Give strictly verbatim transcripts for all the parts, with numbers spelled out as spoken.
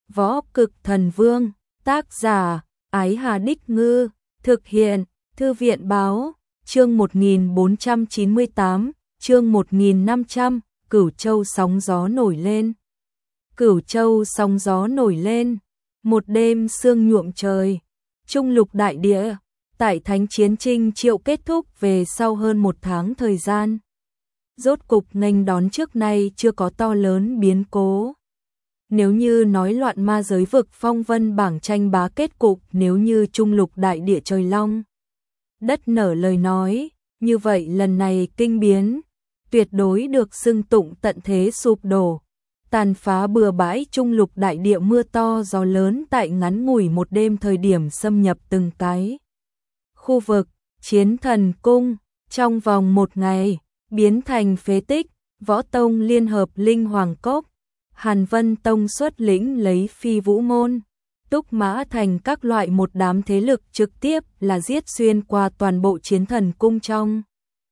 Võ Cực Thần Vương, tác giả, Ái Hà Đích Ngư, thực hiện, Thư viện Báo, chương một nghìn bốn trăm chín mươi tám, chương một nghìn năm trăm, Cửu Châu sóng gió nổi lên. Cửu Châu sóng gió nổi lên, một đêm sương nhuộm trời, trung lục đại địa, tại Thánh Chiến Trinh Triệu kết thúc về sau hơn một tháng thời gian. Rốt cục nghênh đón trước nay chưa có to lớn biến cố. Nếu như nói loạn ma giới vực phong vân bảng tranh bá kết cục, nếu như trung lục đại địa trời long đất nở lời nói, như vậy lần này kinh biến, tuyệt đối được xưng tụng tận thế sụp đổ, tàn phá bừa bãi trung lục đại địa mưa to gió lớn tại ngắn ngủi một đêm thời điểm xâm nhập từng cái khu vực. Chiến Thần Cung trong vòng một ngày biến thành phế tích. Võ Tông liên hợp Linh Hoàng Cốc, Hàn Vân Tông xuất lĩnh lấy Phi Vũ Môn, Túc Mã Thành các loại một đám thế lực trực tiếp là giết xuyên qua toàn bộ Chiến Thần Cung trong.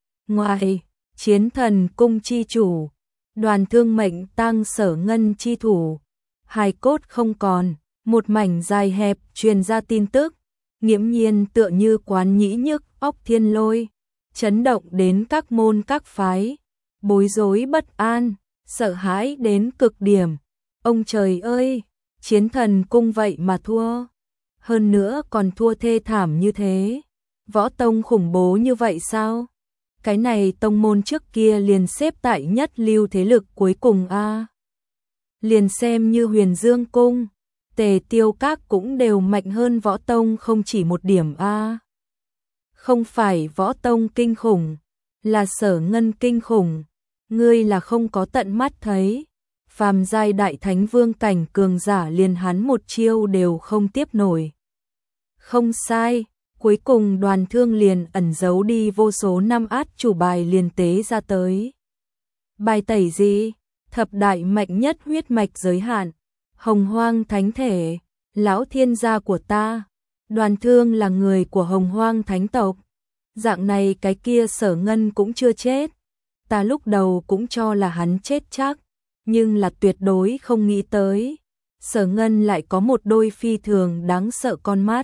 Ngoài Chiến Thần Cung chi chủ, Đoàn Thương mệnh tang Sở Ngân chi thủ, hài cốt không còn, một mảnh dài hẹp truyền ra tin tức, nghiễm nhiên tựa như quán nhĩ nhức óc thiên lôi, chấn động đến các môn các phái, bối rối bất an, sợ hãi đến cực điểm. Ông trời ơi, Chiến Thần Cung vậy mà thua, hơn nữa còn thua thê thảm như thế. Võ Tông khủng bố như vậy sao? Cái này tông môn trước kia liền xếp tại nhất lưu thế lực cuối cùng a. À. Liền xem như Huyền Dương Cung, Tề Tiêu Các cũng đều mạnh hơn Võ Tông không chỉ một điểm a. À. Không phải Võ Tông kinh khủng, là Sở Ngân kinh khủng, ngươi là không có tận mắt thấy, phàm giai đại thánh vương cảnh cường giả liền hắn một chiêu đều không tiếp nổi. Không sai, cuối cùng Đoàn Thương liền ẩn giấu đi vô số năm át chủ bài liền tế ra tới. Bài tẩy gì? Thập đại mạnh nhất huyết mạch giới hạn, Hồng Hoang Thánh Thể, lão thiên gia của ta. Đoàn Thương là người của Hồng Hoang Thánh tộc. Dạng này cái kia Sở Ngân cũng chưa chết. Ta lúc đầu cũng cho là hắn chết chắc, nhưng là tuyệt đối không nghĩ tới. Sở Ngân lại có một đôi phi thường đáng sợ con mắt.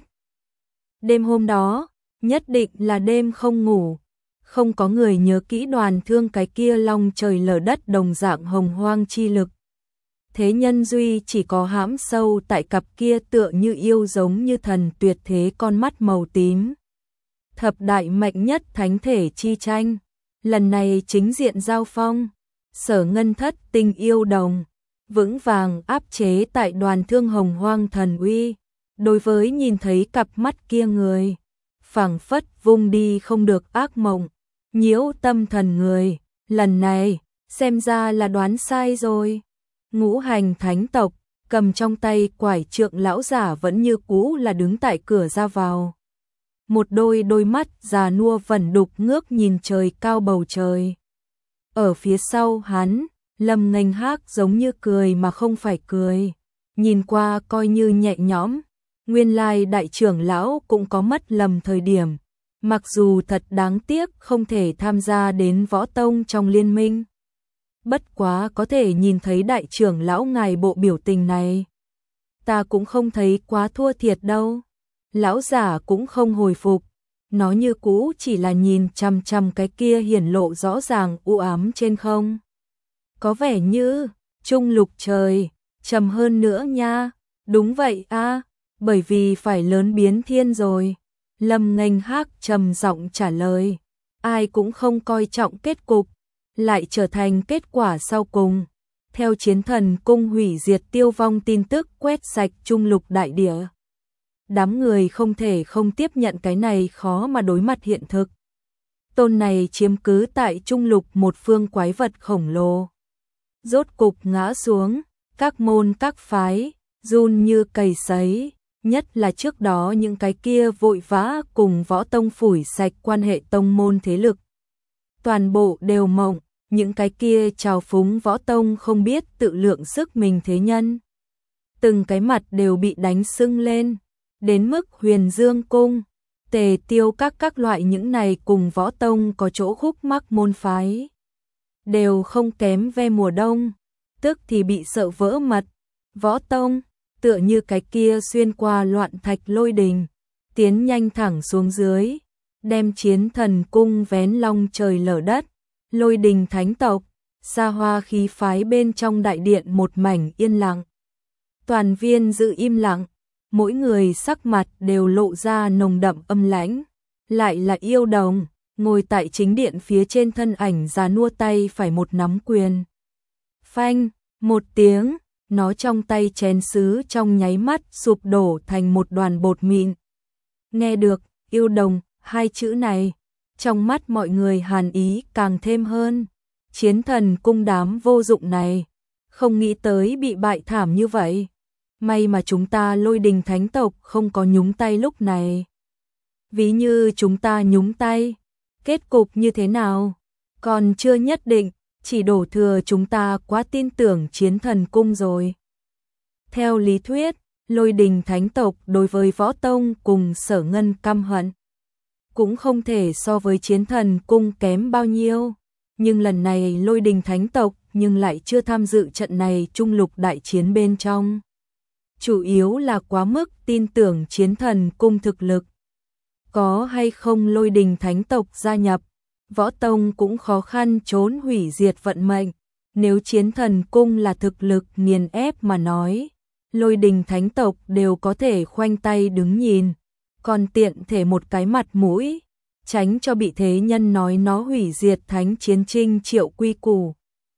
Đêm hôm đó, nhất định là đêm không ngủ. Không có người nhớ kỹ Đoàn Thương cái kia long trời lở đất đồng dạng hồng hoang chi lực. Thế nhân duy chỉ có hãm sâu tại cặp kia tựa như yêu giống như thần tuyệt thế con mắt màu tím. Thập đại mạnh nhất thánh thể chi tranh, lần này chính diện giao phong, Sở Ngân thất tình yêu đồng, vững vàng áp chế tại Đoàn Thương hồng hoang thần uy. Đối với nhìn thấy cặp mắt kia người, phảng phất vung đi không được ác mộng, nhiễu tâm thần người, lần này, xem ra là đoán sai rồi. Ngũ hành thánh tộc, cầm trong tay quải trượng lão giả vẫn như cũ là đứng tại cửa ra vào. Một đôi đôi mắt già nua vẩn đục ngước nhìn trời cao bầu trời. Ở phía sau hắn, Lâm Nghênh Hác giống như cười mà không phải cười, nhìn qua coi như nhẹ nhõm. Nguyên lai đại trưởng lão cũng có mất lầm thời điểm, mặc dù thật đáng tiếc không thể tham gia đến Võ Tông trong liên minh. Bất quá có thể nhìn thấy đại trưởng lão ngài bộ biểu tình này, ta cũng không thấy quá thua thiệt đâu. Lão giả cũng không hồi phục, nó như cũ chỉ là nhìn chằm chằm cái kia hiển lộ rõ ràng u ám trên không. Có vẻ như trung lục trời trầm hơn nữa nha. Đúng vậy a, à, bởi vì phải lớn biến thiên rồi. Lâm Nghênh Hác trầm giọng trả lời. Ai cũng không coi trọng kết cục, lại trở thành kết quả sau cùng. Theo Chiến Thần Cung hủy diệt tiêu vong tin tức quét sạch trung lục đại địa, đám người không thể không tiếp nhận cái này khó mà đối mặt hiện thực. Tôn này chiếm cứ tại trung lục một phương quái vật khổng lồ, rốt cục ngã xuống, các môn các phái run như cầy sấy, nhất là trước đó những cái kia vội vã cùng Võ Tông phủi sạch quan hệ tông môn thế lực. Toàn bộ đều mộng, những cái kia trào phúng Võ Tông không biết tự lượng sức mình thế nhân. Từng cái mặt đều bị đánh sưng lên, đến mức Huyền Dương Cung, Tề Tiêu Các các loại những này cùng Võ Tông có chỗ khúc mắc môn phái, đều không kém ve mùa đông, tức thì bị sợ vỡ mật. Võ Tông, tựa như cái kia xuyên qua loạn thạch lôi đình, tiến nhanh thẳng xuống dưới, đem chiến thần cung vén long trời lở đất, lôi đình thánh tộc, xa hoa khí phái bên trong đại điện một mảnh yên lặng. Toàn viên giữ im lặng, mỗi người sắc mặt đều lộ ra nồng đậm âm lãnh, lại là Yêu Đồng, ngồi tại chính điện phía trên thân ảnh già nua tay phải một nắm quyền. Phanh, một tiếng, nó trong tay chén sứ trong nháy mắt sụp đổ thành một đoàn bột mịn. Nghe được, Yêu Đồng, hai chữ này, trong mắt mọi người hàn ý càng thêm hơn. Chiến thần cung đám vô dụng này, không nghĩ tới bị bại thảm như vậy. May mà chúng ta Lôi Đình thánh tộc không có nhúng tay lúc này. Ví như chúng ta nhúng tay, kết cục như thế nào? Còn chưa nhất định, chỉ đổ thừa chúng ta quá tin tưởng chiến thần cung rồi. Theo lý thuyết, Lôi Đình thánh tộc đối với Võ Tông cùng Sở Ngân căm hận, cũng không thể so với chiến thần cung kém bao nhiêu. Nhưng lần này Lôi Đình thánh tộc nhưng lại chưa tham dự trận này trung lục đại chiến bên trong. Chủ yếu là quá mức tin tưởng chiến thần cung thực lực. Có hay không Lôi Đình thánh tộc gia nhập, Võ Tông cũng khó khăn trốn hủy diệt vận mệnh. Nếu chiến thần cung là thực lực nghiền ép mà nói, Lôi Đình thánh tộc đều có thể khoanh tay đứng nhìn, còn tiện thể một cái mặt mũi, tránh cho bị thế nhân nói nó hủy diệt thánh chiến trinh triệu quy củ.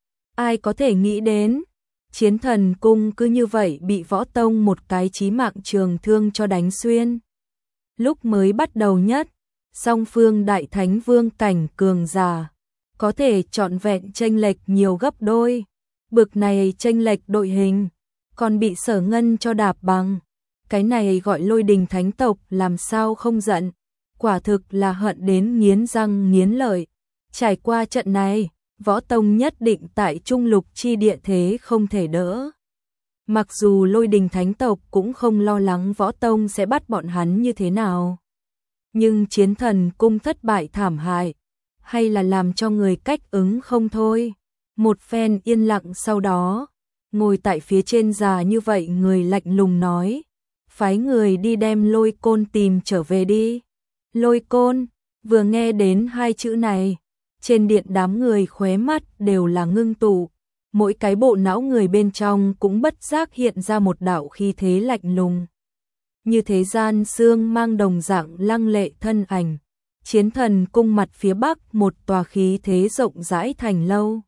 Ai có thể nghĩ đến, chiến thần cung cứ như vậy bị Võ Tông một cái chí mạng trường thương cho đánh xuyên. Lúc mới bắt đầu nhất, song phương đại thánh vương cảnh cường giả, có thể trọn vẹn chênh lệch nhiều gấp đôi. Bực này chênh lệch đội hình, còn bị Sở Ngân cho đạp bằng. Cái này gọi Lôi Đình thánh tộc làm sao không giận, quả thực là hận đến nghiến răng nghiến lợi. Trải qua trận này, Võ Tông nhất định tại trung lục chi địa thế không thể đỡ. Mặc dù Lôi Đình thánh tộc cũng không lo lắng Võ Tông sẽ bắt bọn hắn như thế nào, nhưng chiến thần cung thất bại thảm hại, hay là làm cho người cách ứng không thôi. Một phen yên lặng sau đó, ngồi tại phía trên già như vậy người lạnh lùng nói, phái người đi đem Lôi Côn tìm trở về đi. Lôi Côn, vừa nghe đến hai chữ này, trên điện đám người khóe mắt đều là ngưng tụ, mỗi cái bộ não người bên trong cũng bất giác hiện ra một đạo khí thế lạnh lùng. Như thế gian xương mang đồng dạng lăng lệ thân ảnh, chiến thần cung mặt phía bắc một tòa khí thế rộng rãi thành lâu.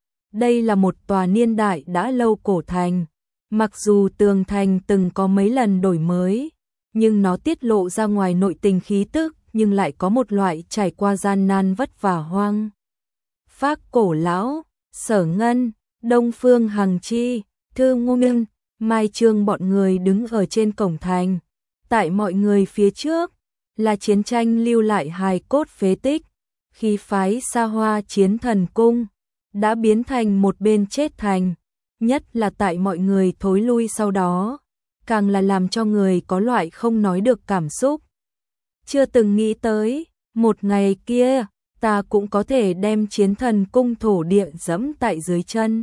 Đây là một tòa niên đại đã lâu cổ thành, mặc dù tường thành từng có mấy lần đổi mới, nhưng nó tiết lộ ra ngoài nội tình khí tức, nhưng lại có một loại trải qua gian nan vất vả hoang phác cổ lão. Sở Ngân, Đông Phương Hằng Chi, Thư Ngôn, Mai Trương bọn người đứng ở trên cổng thành. Tại mọi người phía trước là chiến tranh lưu lại hài cốt phế tích, khi phái xa hoa chiến thần cung đã biến thành một bên chết thành, nhất là tại mọi người thối lui sau đó, càng là làm cho người có loại không nói được cảm xúc. Chưa từng nghĩ tới, một ngày kia, ta cũng có thể đem chiến thần cung thổ địa dẫm tại dưới chân.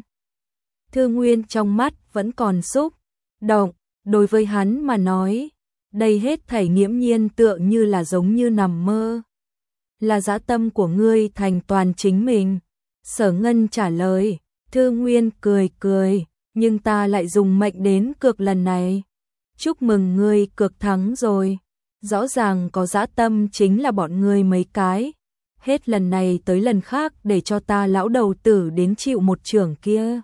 Thư Nguyên trong mắt vẫn còn xúc động, đối với hắn mà nói, đây hết thảy nghiễm nhiên tựa như là giống như nằm mơ. Là dã tâm của ngươi thành toàn chính mình. Sở Ngân trả lời. Thư Nguyên cười cười, nhưng ta lại dùng mệnh đến cược lần này. Chúc mừng ngươi cược thắng rồi. Rõ ràng có dã tâm chính là bọn ngươi mấy cái. Hết lần này tới lần khác để cho ta lão đầu tử đến chịu một trưởng kia.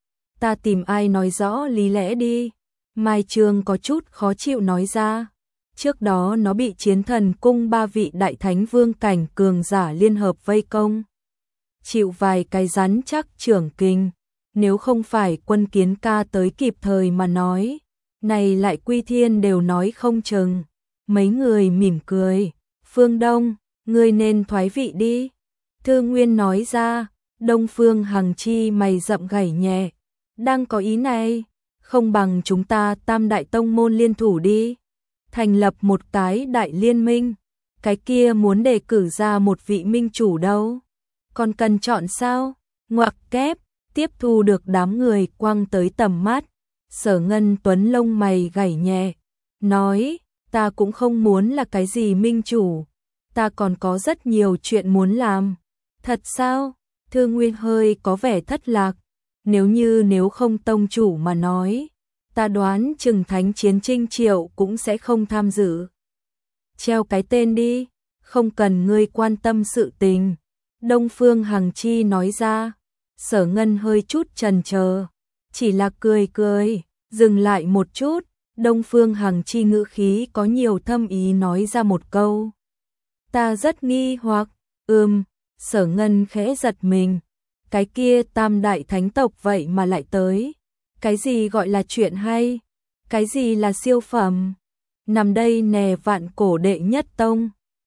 Ta tìm ai nói rõ lý lẽ đi. Mai Trương có chút khó chịu nói ra. Trước đó nó bị chiến thần cung ba vị đại thánh vương cảnh cường giả liên hợp vây công. Chịu vài cái rắn chắc trưởng kinh. Nếu không phải Quân Kiến ca tới kịp thời mà nói, này lại Quy Thiên đều nói không chừng. Mấy người mỉm cười. Phương Đông, ngươi nên thoái vị đi. Thư Nguyên nói ra. Đông Phương Hằng Chi mày rậm gảy nhẹ. Đang có ý này, không bằng chúng ta tam đại tông môn liên thủ đi. Thành lập một cái đại liên minh. Cái kia muốn đề cử ra một vị minh chủ đâu. Còn cần chọn sao? Ngoặc kép, tiếp thu được đám người quăng tới tầm mắt. Sở Ngân Tuấn lông mày gảy nhẹ, nói, ta cũng không muốn là cái gì minh chủ, ta còn có rất nhiều chuyện muốn làm. Thật sao? Thư Nguyên hơi có vẻ thất lạc, nếu như nếu không tông chủ mà nói, ta đoán chừng Thánh Chiến Trinh Triệu cũng sẽ không tham dự. Treo cái tên đi, không cần ngươi quan tâm sự tình. Đông Phương Hằng Chi nói ra. Sở Ngân hơi chút chần chờ, chỉ là cười cười, dừng lại một chút. Đông Phương Hằng Chi ngữ khí có nhiều thâm ý nói ra một câu. Ta rất nghi hoặc, ừm, Sở Ngân khẽ giật mình. Cái kia tam đại thánh tộc vậy mà lại tới. Cái gì gọi là chuyện hay? Cái gì là siêu phẩm? Nằm đây nè vạn cổ đệ nhất tông.